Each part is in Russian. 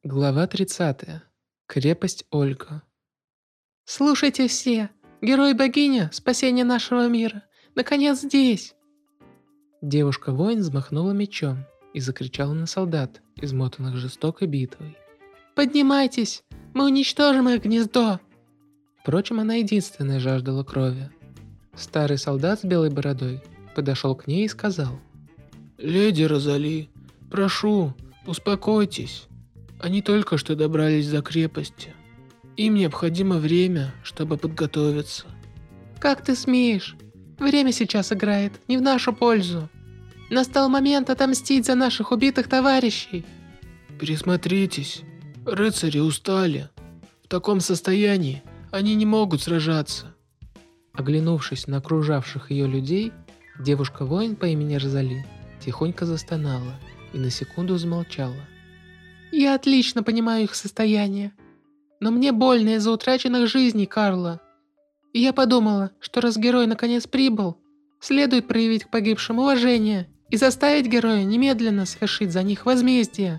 Глава 30. Крепость Ольга. Слушайте все! Герой-богиня, спасение нашего мира, наконец здесь! Девушка-воин взмахнула мечом и закричала на солдат, измотанных жестокой битвой. Поднимайтесь! Мы уничтожим их гнездо! Впрочем, она единственная жаждала крови. Старый солдат с белой бородой подошел к ней и сказал: «Леди Розали, прошу, успокойтесь. Они только что добрались до крепости. Им необходимо время, чтобы подготовиться». Как ты смеешь? Время сейчас играет не в нашу пользу. Настал момент отомстить за наших убитых товарищей. Присмотритесь, рыцари устали. В таком состоянии они не могут сражаться. Оглянувшись на окружавших ее людей, девушка-воин по имени Розали тихонько застонала и на секунду замолчала. Я отлично понимаю их состояние. Но мне больно из-за утраченных жизней Карла. И я подумала, что раз герой наконец прибыл, следует проявить к погибшим уважение и заставить героя немедленно совершить за них возмездие.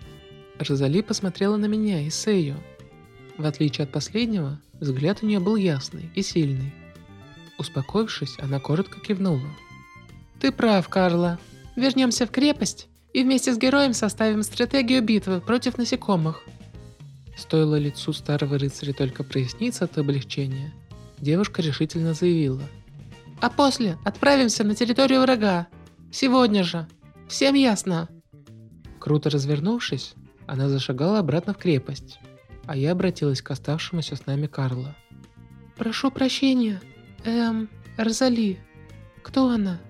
Розали посмотрела на меня и Сэю. В отличие от последнего, взгляд у нее был ясный и сильный. Успокоившись, она коротко кивнула. Ты прав, Карла. Вернемся в крепость и вместе с героем составим стратегию битвы против насекомых. Стоило лицу старого рыцаря только проясниться от облегчения, девушка решительно заявила: А после отправимся на территорию врага. Сегодня же. Всем ясно? Круто развернувшись, она зашагала обратно в крепость, а я обратилась к оставшемуся с нами Карлу. Прошу прощения. Розали. Кто она?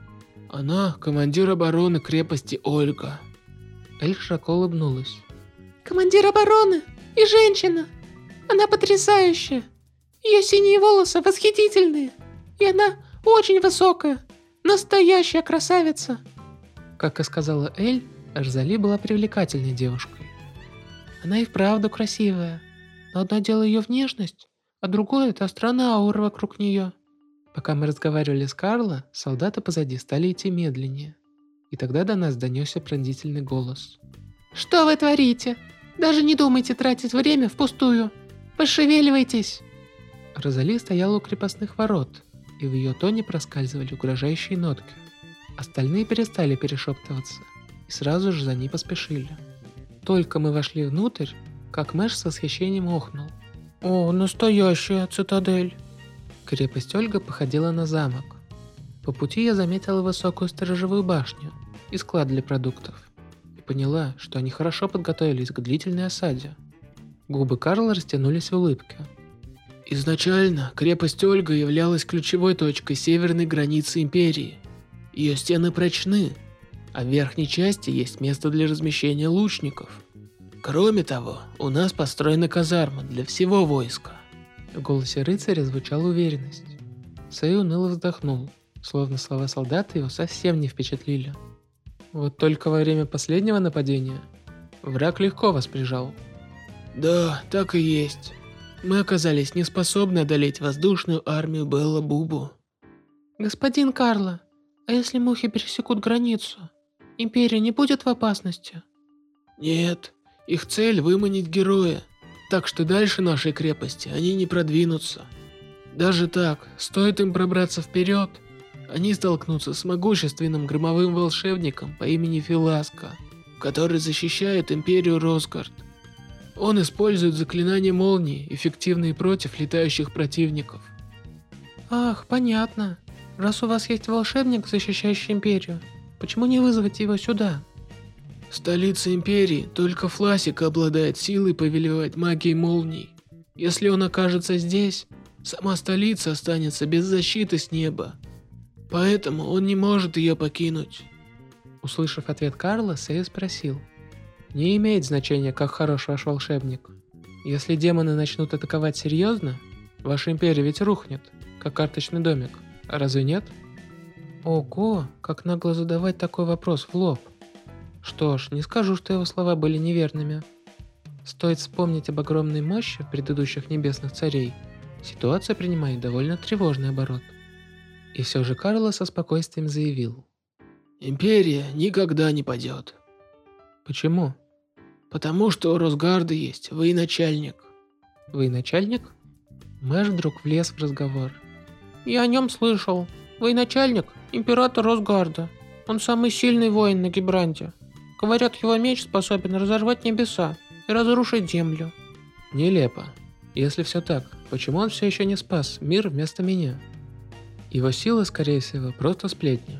Она командир обороны крепости Ольга. Эль широко улыбнулась. Командир обороны и женщина. Она потрясающая. Ее синие волосы восхитительные. И она очень высокая. Настоящая красавица. Как и сказала Эль, Розали была привлекательной девушкой. Она и вправду красивая. Но одно дело ее внешность, а другое это странная аура вокруг нее. Пока мы разговаривали с Карло, солдаты позади стали идти медленнее. И тогда до нас донесся пронзительный голос. Что вы творите? Даже не думайте тратить время впустую. Пошевеливайтесь. Розали стояла у крепостных ворот, и в ее тоне проскальзывали угрожающие нотки. Остальные перестали перешептываться и сразу же за ней поспешили. Только мы вошли внутрь, как Мэш с восхищением охнул. О, настоящая цитадель. Крепость Ольга походила на замок. По пути я заметила высокую сторожевую башню и склад для продуктов. И поняла, что они хорошо подготовились к длительной осаде. Губы Карла растянулись в улыбке. Изначально крепость Ольга являлась ключевой точкой северной границы империи. Ее стены прочны, а в верхней части есть место для размещения лучников. Кроме того, у нас построена казарма для всего войска. В голосе рыцаря звучала уверенность. Сэй уныло вздохнул, словно слова солдата его совсем не впечатлили. Вот только во время последнего нападения враг легко вас прижал. Да, так и есть. Мы оказались неспособны одолеть воздушную армию Белла Бубу. Господин Карло, а если мухи пересекут границу, империя не будет в опасности? Нет, их цель выманить героя, так что дальше нашей крепости они не продвинутся. Даже так, стоит им пробраться вперед, они столкнутся с могущественным громовым волшебником по имени Филаска, который защищает империю Росгард. Он использует заклинания молнии, эффективные против летающих противников. Ах, понятно. Раз у вас есть волшебник, защищающий империю, почему не вызвать его сюда? В столице империи только Фласика обладает силой повелевать магией молний. Если он окажется здесь, сама столица останется без защиты с неба. Поэтому он не может ее покинуть. Услышав ответ Карла, Сэй спросил: не имеет значения, как хорош ваш волшебник. Если демоны начнут атаковать серьезно, ваша империя ведь рухнет, как карточный домик. Разве нет? Ого, как нагло задавать такой вопрос в лоб. Что ж, не скажу, что его слова были неверными. Стоит вспомнить об огромной мощи предыдущих небесных царей, ситуация принимает довольно тревожный оборот. И все же Карло со спокойствием заявил: Империя никогда не падет. Почему? Потому что у Росгарда есть военачальник. Военачальник? Мэш вдруг влез в разговор. Я о нем слышал. Военачальник – император Росгарда. Он самый сильный воин на Гибранте. Говорят, его меч способен разорвать небеса и разрушить землю. Нелепо. Если все так, почему он все еще не спас мир вместо меня? Его силы, скорее всего, просто сплетни.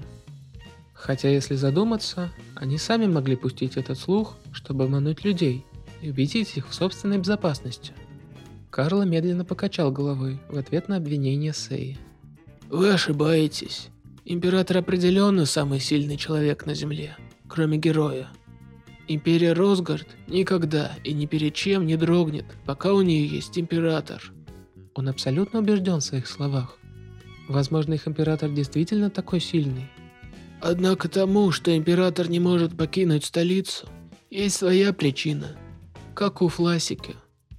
Хотя, если задуматься, они сами могли пустить этот слух, чтобы обмануть людей и убедить их в собственной безопасности. Карло медленно покачал головой в ответ на обвинение Сеи. Вы ошибаетесь. Император определенно самый сильный человек на Земле, кроме героя. Империя Росгард никогда и ни перед чем не дрогнет, пока у нее есть император. Он абсолютно убежден в своих словах. Возможно, их император действительно такой сильный. Однако тому, что император не может покинуть столицу, есть своя причина, как у Фласики.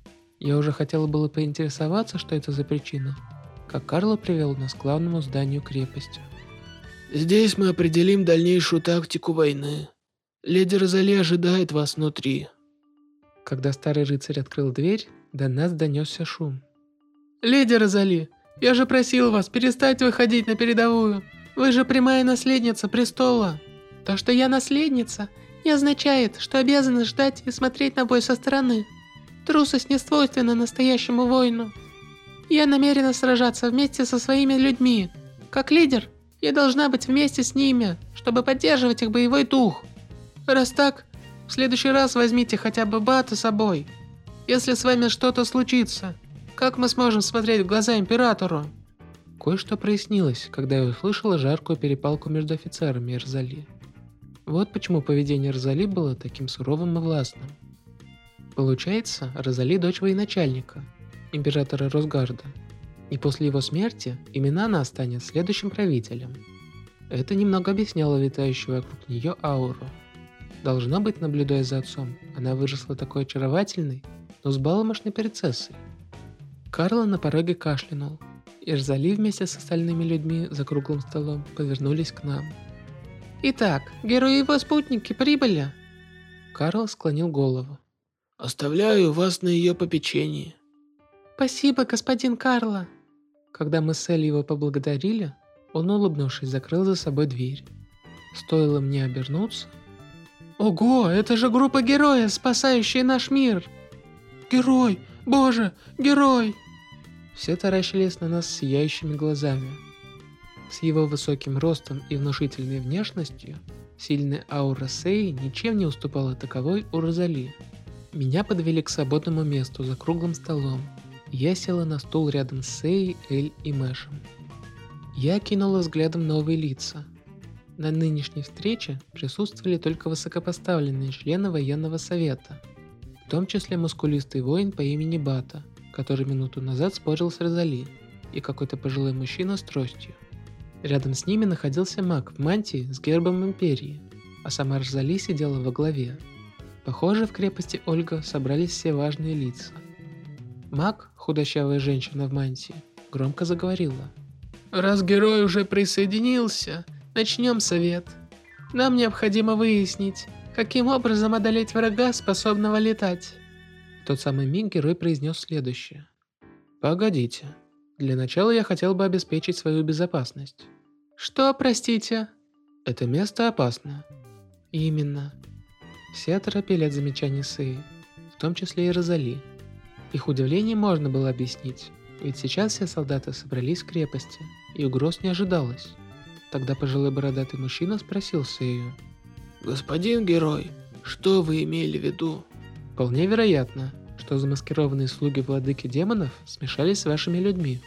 Я уже хотела было поинтересоваться, что это за причина, как Карло привел нас к главному зданию крепости. Здесь мы определим дальнейшую тактику войны. Леди Розали ожидает вас внутри. Когда старый рыцарь открыл дверь, до нас донесся шум. Леди Розали, я же просил вас перестать выходить на передовую. Вы же прямая наследница престола. То, что я наследница, не означает, что обязана ждать и смотреть на бой со стороны. Трусость не свойственна настоящему воину. Я намерена сражаться вместе со своими людьми. Как лидер, я должна быть вместе с ними, чтобы поддерживать их боевой дух. Раз так, в следующий раз возьмите хотя бы Бата с собой. Если с вами что-то случится, как мы сможем смотреть в глаза императору? Кое-что прояснилось, когда я услышала жаркую перепалку между офицерами и Розали. Вот почему поведение Розали было таким суровым и властным. Получается, Розали дочь военачальника, императора Росгарда, и после его смерти именно она станет следующим правителем. Это немного объясняло витающую вокруг нее ауру. Должно быть, наблюдая за отцом, она выросла такой очаровательной, но взбаломошной принцессой. Карло на пороге кашлянул, и Розали вместе с остальными людьми за круглым столом повернулись к нам. Итак, герои и его спутники прибыли. Карл склонил голову. Оставляю вас на ее попечении. Спасибо, господин Карло. Когда мы с Элли его поблагодарили, он, улыбнувшись, закрыл за собой дверь. Стоило мне обернуться. Ого, это же группа героев, спасающие наш мир. Герой, боже, герой. Все таращились на нас сияющими глазами. С его высоким ростом и внушительной внешностью, сильная аура Сеи ничем не уступала таковой у Розали. Меня подвели к свободному месту за круглым столом. Я села на стул рядом с Сеей, Эль и Мэшем. Я кинула взглядом новые лица. На нынешней встрече присутствовали только высокопоставленные члены военного совета, в том числе мускулистый воин по имени Бата, который минуту назад спорил с Розали, и какой-то пожилой мужчина с тростью. Рядом с ними находился маг в мантии с гербом империи, а сама Розали сидела во главе. Похоже, в крепости Ольга собрались все важные лица. Маг, худощавая женщина в мантии, громко заговорила. Раз герой уже присоединился, начнем совет. Нам необходимо выяснить, каким образом одолеть врага, способного летать. В тот самый миг герой произнес следующее. Погодите. Для начала я хотел бы обеспечить свою безопасность. Что, простите? Это место опасно. Именно. Все оторопели от замечаний Сеи, в том числе и Розали. Их удивление можно было объяснить, ведь сейчас все солдаты собрались в крепости, и угроз не ожидалось. Тогда пожилой бородатый мужчина спросил Сею. Господин герой, что вы имели в виду? Вполне вероятно, что замаскированные слуги владыки демонов смешались с вашими людьми.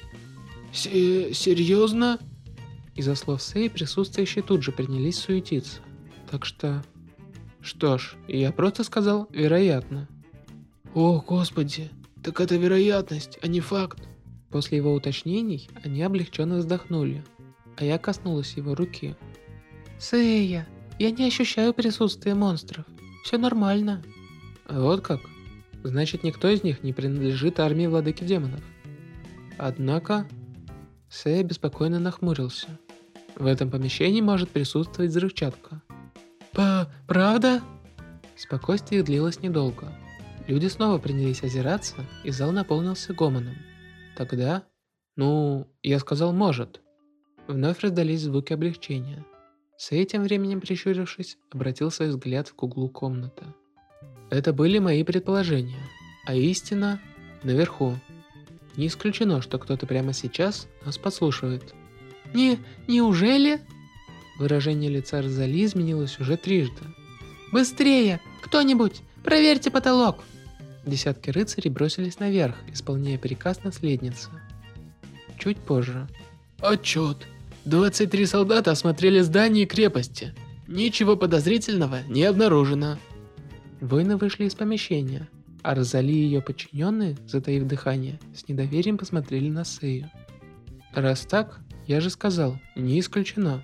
Серьезно? Из-за слов Сеи присутствующие тут же принялись суетиться. Так что... Что ж, я просто сказал «вероятно». О, господи, так это вероятность, а не факт. После его уточнений они облегченно вздохнули, а я коснулась его руки. Сея, я не ощущаю присутствия монстров. Все нормально. Вот как? Значит, никто из них не принадлежит армии владыки демонов. Однако... Сея беспокойно нахмурился. В этом помещении может присутствовать взрывчатка. Правда? Спокойствие длилось недолго. Люди снова принялись озираться, и зал наполнился гомоном. Тогда, я сказал «может». Вновь раздались звуки облегчения. Сэй, тем временем прищурившись, обратил свой взгляд к углу комнаты. Это были мои предположения, а истина наверху. Не исключено, что кто-то прямо сейчас нас подслушивает. Неужели? Выражение лица Розали изменилось уже трижды. Быстрее! Кто-нибудь! Проверьте потолок! Десятки рыцарей бросились наверх, исполняя приказ наследницы. Чуть позже. Отчет. 23 солдата осмотрели здание и крепости. Ничего подозрительного не обнаружено. Воины вышли из помещения, а Розали и ее подчиненные, затаив дыхание, с недоверием посмотрели на Сэю. Раз так, я же сказал, не исключено.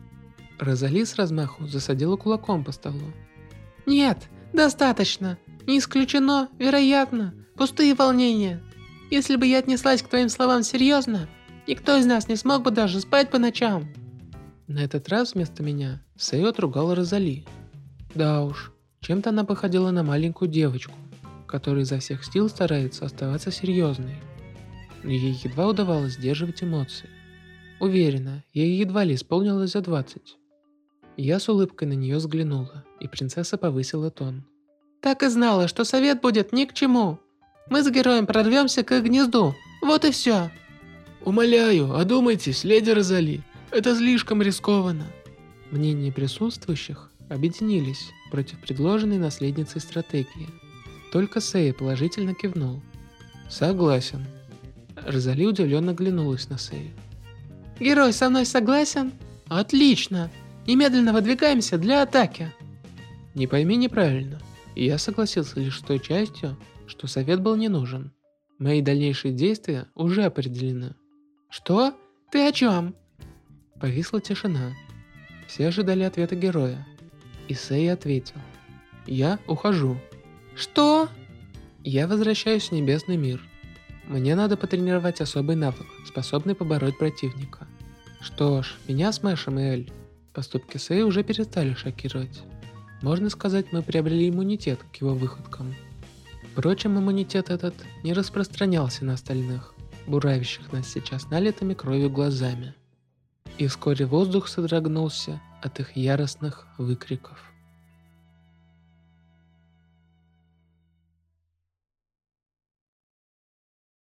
Розали с размаху засадила кулаком по столу. Нет, достаточно. Не исключено, вероятно. Пустые волнения. Если бы я отнеслась к твоим словам серьезно, никто из нас не смог бы даже спать по ночам. На этот раз вместо меня Сэй отругала Розали. Да уж, чем-то она походила на маленькую девочку, которая изо всех сил старается оставаться серьезной. Но ей едва удавалось сдерживать эмоции. Уверена, ей едва ли исполнилось за 20. Я с улыбкой на нее взглянула, и принцесса повысила тон. Так и знала, что совет будет ни к чему. Мы с героем прорвемся к их гнезду. Вот и все. Умоляю, одумайтесь, леди Розали. Это слишком рискованно. Мнения присутствующих объединились против предложенной наследницей стратегии. Только Сэй положительно кивнул. Согласен. Розали удивленно оглянулась на Сэя. Герой со мной согласен? Отлично. Немедленно выдвигаемся для атаки. Не пойми неправильно. Я согласился лишь с той частью, что совет был не нужен. Мои дальнейшие действия уже определены. Что? Ты о чем? Повисла тишина. Все ожидали ответа героя. И Сэй ответил. Я ухожу. Что? Я возвращаюсь в небесный мир. Мне надо потренировать особый навык, способный побороть противника. Что ж, меня с Мэшем и Эль поступки Сэй уже перестали шокировать. Можно сказать, мы приобрели иммунитет к его выходкам. Впрочем, иммунитет этот не распространялся на остальных, буравящих нас сейчас налитыми кровью глазами. И вскоре воздух содрогнулся от их яростных выкриков.